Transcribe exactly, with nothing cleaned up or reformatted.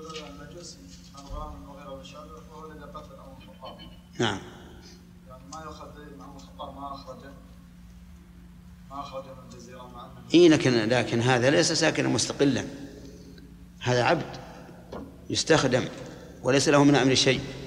نعم. يعني ما يأخذ معه الخطأ ما أخرجه ما أخرجه من الجزيرة مع أنه إيه لكن لكن هذا ليس ساكنا مستقلا، هذا عبد يستخدم وليس له من أمر شيء.